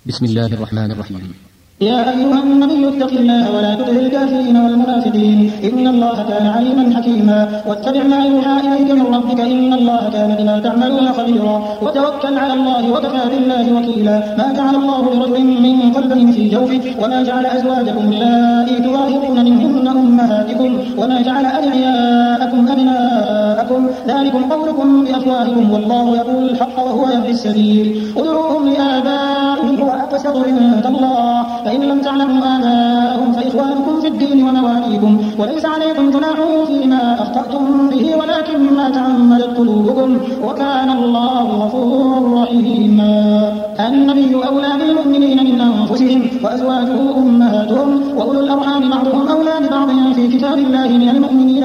بسم الله الرحمن الرحيم. يا أيها النبي اتق الله ولا تطع الكافرين والمنافقين إن الله كان عليما حكيما واتبع ما يوحى إليك من ربك إن الله كان بما تعملون خبيرا وتوكل على الله وكفى بالله وكيلا ما جعل الله لرجل من قلبين في جوفه وما جعل أزواجكم اللائي تظاهرون منهن أمهاتكم وما جعل أدعياءكم أبناءكم ذلكم قولكم بأفواهكم والله يقول الحق وهو يهدي السبيل ادعوهم لآبائهم هو أقسط عند الله فإن لم تعلموا آباءهم فإخوانكم في الدين ومواليكم وليس عليكم جناح فيما أخطأتم به ولكن ما تعمدت قلوبكم وكان الله غفورا رحيما. النبي أولى بالمؤمنين من أنفسهم وأزواجه أمهاتهم وأولو الأرحام بعضهم أولى ببعض في كتاب الله من المؤمنين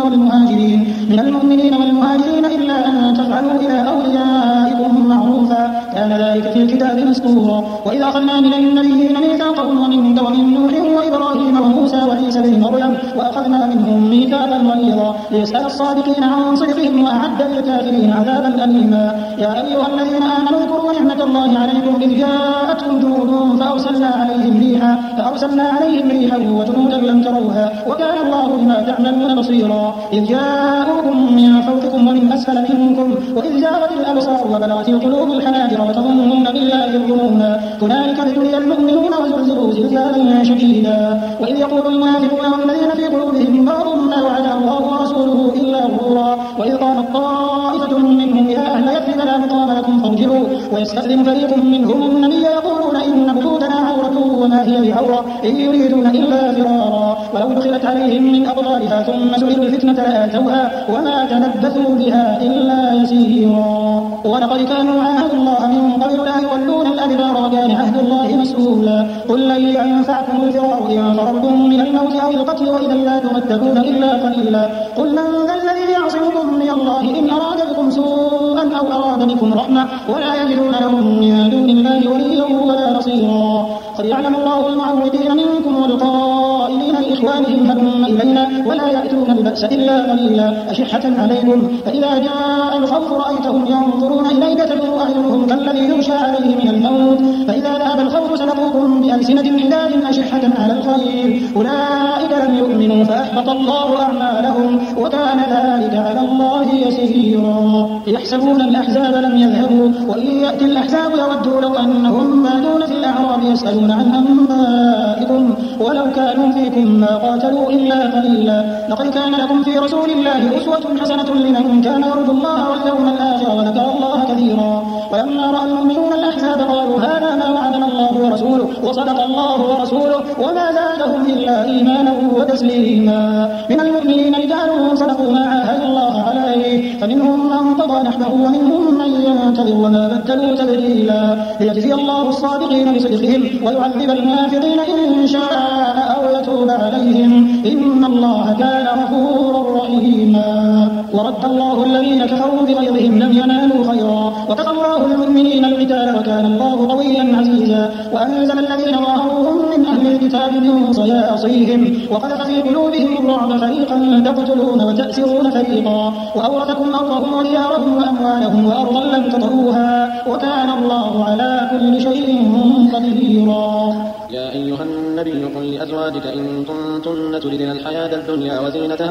والمهاجرين إلا أن تفعلوا إلى أوليائكم معروفا كان ذلك في الكتاب مسطورا. وإذا أخذنا من النبيين ميثاقهم ومنك ومن نوح وإبراهيم وموسى وعيسى بن مريم وأخذنا منهم ميثاقا غليظا ليسأل الصادقين عن صدقهم وأعد للكافرين عذابا أليما. يا أيها الذين آمنوا اذكروا نعمة الله عليكم إذ جاءتكم جنود فأرسلنا عليهم ريحا وجنودا لم تروها وكان الله بما تعملون بصيرا. إذ جاءوكم من فوقكم ومن أسفل منكم وإذ زاغت الأبصار وبلغت القلوب الحناجر وتظنون بالله الظنونا هنالك ابتلي المؤمنون وزلزلوا زلزالا شديدا. وإذ يقول المنافقون والذين في قلوبهم مرض ما وعدنا الله ورسوله إلا غرورا. وإذ قالت طائفة منهم يا أهل يثرب لا مقام لكم فارجعوا ويستأذن فريق منهم النبي يقولون إن بيوتنا عورة وما هي بعورة إن يريدون إلا فرارا ولو دخلت عليهم من أقطارها ثم سئلوا الفتنة لآتوها وما تلبثوا بها إلا يسيرا. ولقد كانوا عاهدوا الله من قبل لا يولون الأدبار وكان عهد الله مسؤولا. قل لن ينفعكم الفرار إن فررتم من الموت أو القتل وإذا لا تمتعون إلا قليلا. قل من ذا الذي يعصمكم من الله إن أراد بكم سوءا أو أراد بكم رحمة ولا يجدون لهم من دون الله وليا ولا نصيرا. قد يعلم الله المعوقين منكم والقائلين لإخوانهم هلم إلينا ولا يأتون البأس إلا قليلا أشحة عليكم فإذا جاء الخوف رأيتهم ينظرون إليك تدور أعينهم كالذي يغشى عليه من الموت فإذا ذهب الخوف سلقوكم بألسنة حداد أشحة على الخير أولئك لم يؤمنوا فأحبط الله أعمالهم وكان ذلك على الله يسيرا. يحسبون الأحزاب لم يذهبوا وإن يأتي الأحزاب يودوا لو أنهم بادون في الأعراب يسألون عن أنبائكم ولو كانوا فيكم ما قاتلوا إلا قليلا. لقد كان لكم في رسول الله أسوة حسنة لمن كان يرجو الله واليوم الآخر وذكر الله كثيرا. ولما رأى المؤمنون الأحزاب قالوا هذا ما وعدنا الله ورسوله وصدق الله ورسوله وما زادهم إلا إيمانا وتسليما. من المؤمنين رجال صدقوا ما عاهدوا الله عليه فمنهم من قضى نحبه ومنهم من ينتظر وما بدلوا تبديلا. ليجزي الله الصادقين بصدقهم ويعذب المنافقين إن شاء أو يتوب عليهم إن الله كان غفورا رحيما. ورد الله الذين كفروا بغيظهم لم ينالوا خيرا وكفى الله المؤمنين القتال وكان الله قويا عزيزا. وأنزل الذين ظاهروهم من أهل الكتاب من صياصيهم وقذف في قلوبهم الرعب فريقا تقتلون وتأسرون فريقا وأورثكم أرضهم وديارهم وأموالهم وأرضا لم تطئوها وكان الله على كل شيء قديرا. يا أيها النبي قل لأزواجك إن كنتن تردن الحياة الدنيا وزينتها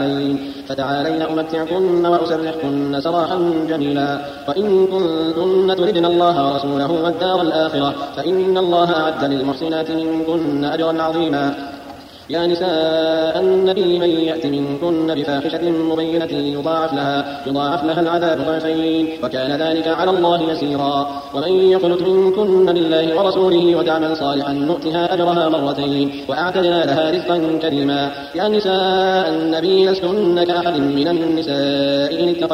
فتعالين أمتعكن وأسرحكن سراحا جميلا. وإن كنتن تردن الله ورسوله والدار الآخرة فإن الله أعد للمحسنات منكن أجرا عظيما. يا نساء النبي من يأت منكن بفاحشة مبينة يضاعف لها العذاب ضعفين وكان ذلك على الله يسيرا. ومن يقنت منكن لله ورسوله وتعمل صالحا نؤتها أجرها مرتين وأعتدنا لها رزقا كريما. يا نساء النبي لستن كأحد من النساء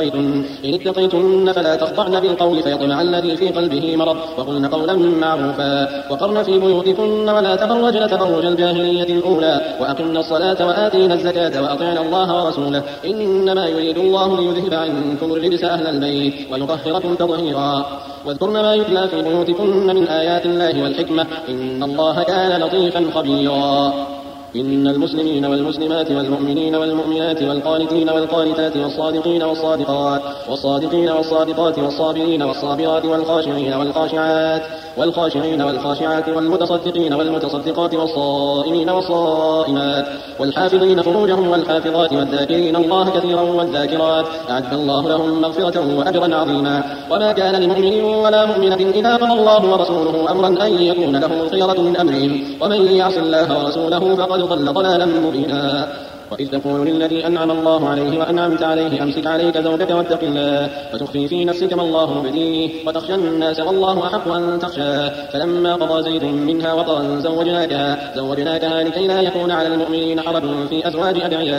إن اتقيتن فلا تخضعن بالقول فيطمع الذي في قلبه مرض وقلن قولا معروفا وقرن في بيوتكن ولا تبرجن تبرج الجاهلية الأولى وأقمنا الصلاة وآتينا الزكاة وأطعنا الله ورسوله إنما يريد الله ليذهب عنكم الرجس أهل البيت ويطهركم تطهيرا. واذكرن ما يتلى في بيوتكن من آيات الله والحكمة إن الله كان لطيفا خبيرا. إن المسلمين والمسلمات والمؤمنين والمؤمنات والقانتين والقانتات والصادقين والصادقات والصابرين والصابرات والصابرات والخاشعين والخاشعات والخاشعين والخاشعات والمتصدقين والمتصدقات والصائمين والصائمات والحافظين فروجهم والحافظات والذاكرين الله كثيرا والذاكرات أعد الله لهم مغفرة وأجرا عظيما. وما كان لمؤمن ولا مؤمنة إذا قضى الله ورسوله أمرا أن يكون لهم الخيرة من أمرهم ومن يعص الله ورسوله فقد ضل ضلالا مبينا. وإذ تقول للذي أنعم الله عليه وأنعمت عليه أمسك عليك زوجك واتق الله وتخفي في نفسك ما الله مبديه وتخشى الناس والله أحق أن تخشاه فلما قضى زيد منها وطرا زوجناكها لكي لا يكون على المؤمنين حرج في أزواج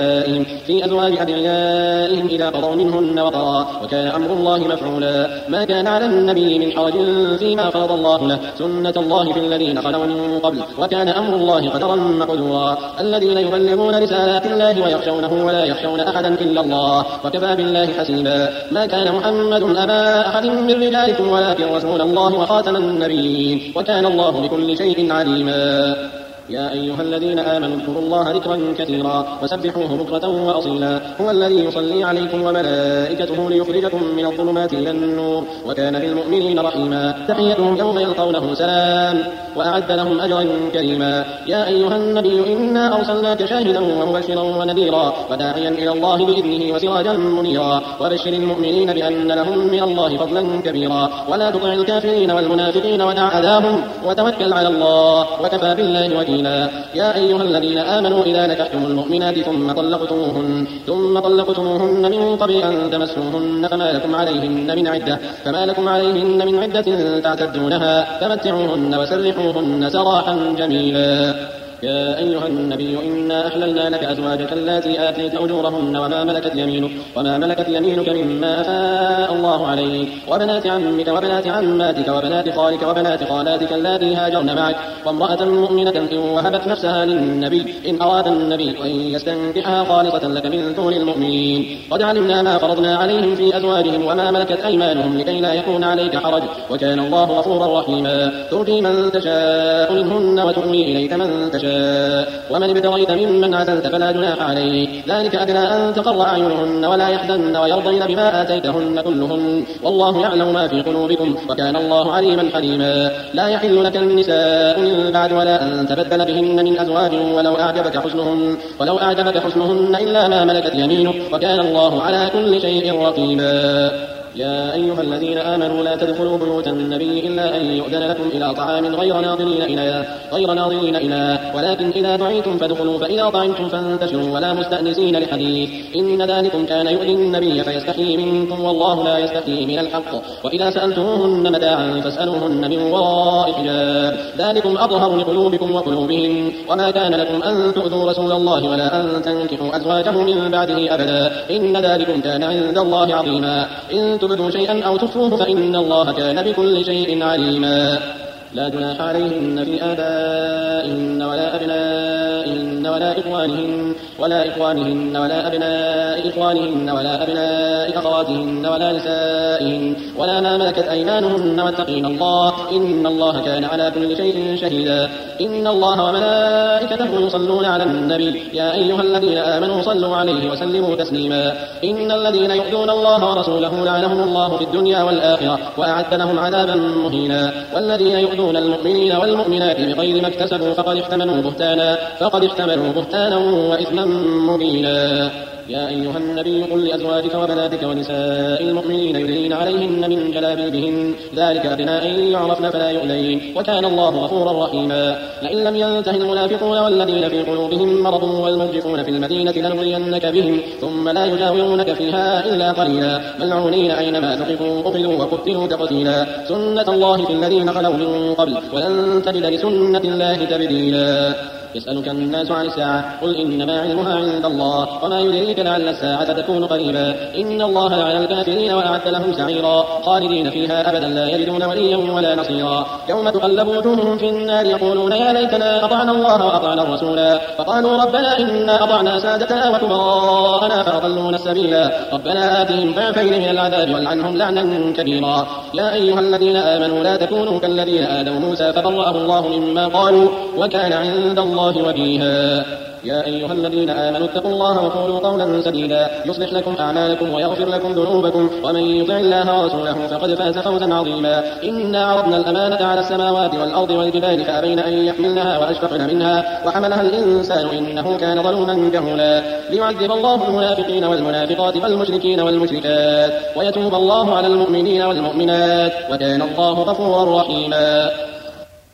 أدعيائهم إذا قضوا منهن وطرا وكان أمر الله مفعولا. ما كان على النبي من حرج فيما فرض الله له سنة الله في الذين خلوا من قبل وكان أمر الله قدرا مقدورا. الذين يبلغون رسالات الله ويخشونه ولا يخشون أحدا إلا الله وكفى بالله حسيبا. ما كان محمد أبا أحد من رجالكم ولكن رسول الله وخاتم النبيين وكان الله بكل شيء عليما. يا أيها الذين آمنوا اذكروا الله ذكرا كثيرا وسبحوه بكرة وأصيلا. هو الذي يصلي عليكم وملائكته ليخرجكم من الظلمات إلى النور وكان بالمؤمنين رحيما. تحيتهم يوم يلقونه سلام وأعد لهم أجرا كريما. يا أيها النبي إنا أرسلناك شاهدا ومبشرا ونذيرا وداعيا إلى الله بإذنه وسراجا منيرا وبشر المؤمنين بأن لهم من الله فضلا كبيرا. ولا تطع الكافرين والمنافقين ودع أذاهم وتوكل على الله وكفى بالله وكيلا. يا أيها الذين آمنوا إذا نكحتم المؤمنات ثم طلقتموهن من قبل أن تمسوهن فما لكم عليهن من عدة تعتدونها فمتعوهن وسرحوهن سراحا جميلا. يا أيها النبي إنا أحللنا لك أزواجك اللاتي آتيت أجورهن وما ملكت يمينك مما أفاء الله عليك وبنات عمك وبنات عماتك وبنات خالك وبنات خالاتك اللاتي هاجرن معك وامرأة مؤمنة إن وهبت نفسها للنبي إن أراد النبي أن يستنكحها خالصة لك من دون المؤمنين. قد علمنا ما فرضنا عليهم في أزواجهم وما ملكت أيمانهم لكي لا يكون عليك حرج وكان الله غفورا رحيما. ترجي من تشاء منهن وتؤوي إليك من تشاء ومن ابتغيت ممن عزلت فلا جناح عليك ذلك أدنى أن تقر أعينهن ولا يحزن ويرضين بما آتيتهن كلهن والله يعلم ما في قلوبكم وكان الله عليما حليما. لا يحل لك النساء من بعد ولا أن تبدل بهن من أزواج ولو أعجبك حسنهن إلا ما ملكت يمينك وكان الله على كل شيء رقيبا. يا أيها الذين آمنوا لا تدخلوا بيوت النبي إلا أن يؤذن لكم إلى طعام غير ناظرين إناه ولكن إذا دعيتم فادخلوا فإذا طعمتم فانتشروا ولا مستأنسين لحديث إن ذلكم كان يؤذي النبي فيستحيي منكم والله لا يستحيي من الحق. وإذا سألتموهن متاعا فاسألوهن من وراء حجاب ذلكم أطهر لقلوبكم وقلوبهم. وما كان لكم أن تؤذوا رسول الله ولا أن تنكحوا أزواجه من بعده أبدا إن ذلكم كان عند الله عظيما. إن تبدوا شيئا أو تخفوه فإن الله كان بكل شيء عليما. لا جناح عليهن في آبائهن ولا أبنائهن ولا إخوانهن ولا أبناء إخوانهن ولا أبناء أخواتهن ولا نسائهن ولا ما ملكت أيمانهن واتقين الله إن الله كان على كل شيء شهيدا. إن الله وملائكته يصلون على النبي يا أيها الذين آمنوا صلوا عليه وسلموا تسليما. إن الذين يؤذون الله ورسوله لعنهم الله في الدنيا والآخرة وأعد لهم عذابا مهينا. والذين يؤذون المؤمنين والمؤمنات بغير ما اكتسبوا فقد احتملوا بهتانا وإثما مبينا. يا أيها النبي قل لأزواجك وبناتك ونساء المؤمنين يدنين عليهن من جلابيبهن ذلك أدنى أن يعرفن فلا يؤذين وكان الله غفورا رحيما. لئن لم ينته المنافقون والذين في قلوبهم مرض والمرجفون في المدينة لنغرينك بهم ثم لا يجاورونك فيها إلا قليلا ملعونين أينما ثقفوا أخذوا وقتلوا تقتيلا. سنة الله في الذين خلوا من قبل ولن تجد لسنة الله تبديلا. يسألك الناس عن الساعة قل إنما علمها عند الله وما يدريك لعل الساعة تكون قريبا. إن الله لعن الكافرين وأعد لهم سعيرا خالدين فيها أبدا لا يجدون وليا ولا نصيرا. يوم تقلب وجوههم في النار يقولون يا ليتنا أطعنا الله وأطعنا الرسولا فقالوا ربنا إنا أطعنا سادتنا وكبراءنا فأضلونا السبيلا ربنا آتهم ضعفين من العذاب والعنهم لعنا كبيرا. يا أيها الذين آمنوا لا تكونوا كالذين آذوا موسى فبرأه الله مما قالوا وكان عند الله وجيها. يا أيها الذين آمنوا اتقوا الله وقولوا قولا سديدا يصلح لكم أعمالكم ويغفر لكم ذنوبكم ومن يطع الله ورسوله فقد فاز فوزا عظيما. إنا عرضنا الأمانة على السماوات والأرض والجبال فأبين أن يحملنها وأشفقن منها وحملها الإنسان إنه كان ظلوما جهولا. ليعذب الله المنافقين والمنافقات والمشركين والمشركات ويتوب الله على المؤمنين والمؤمنات وكان الله غفورا رحيما.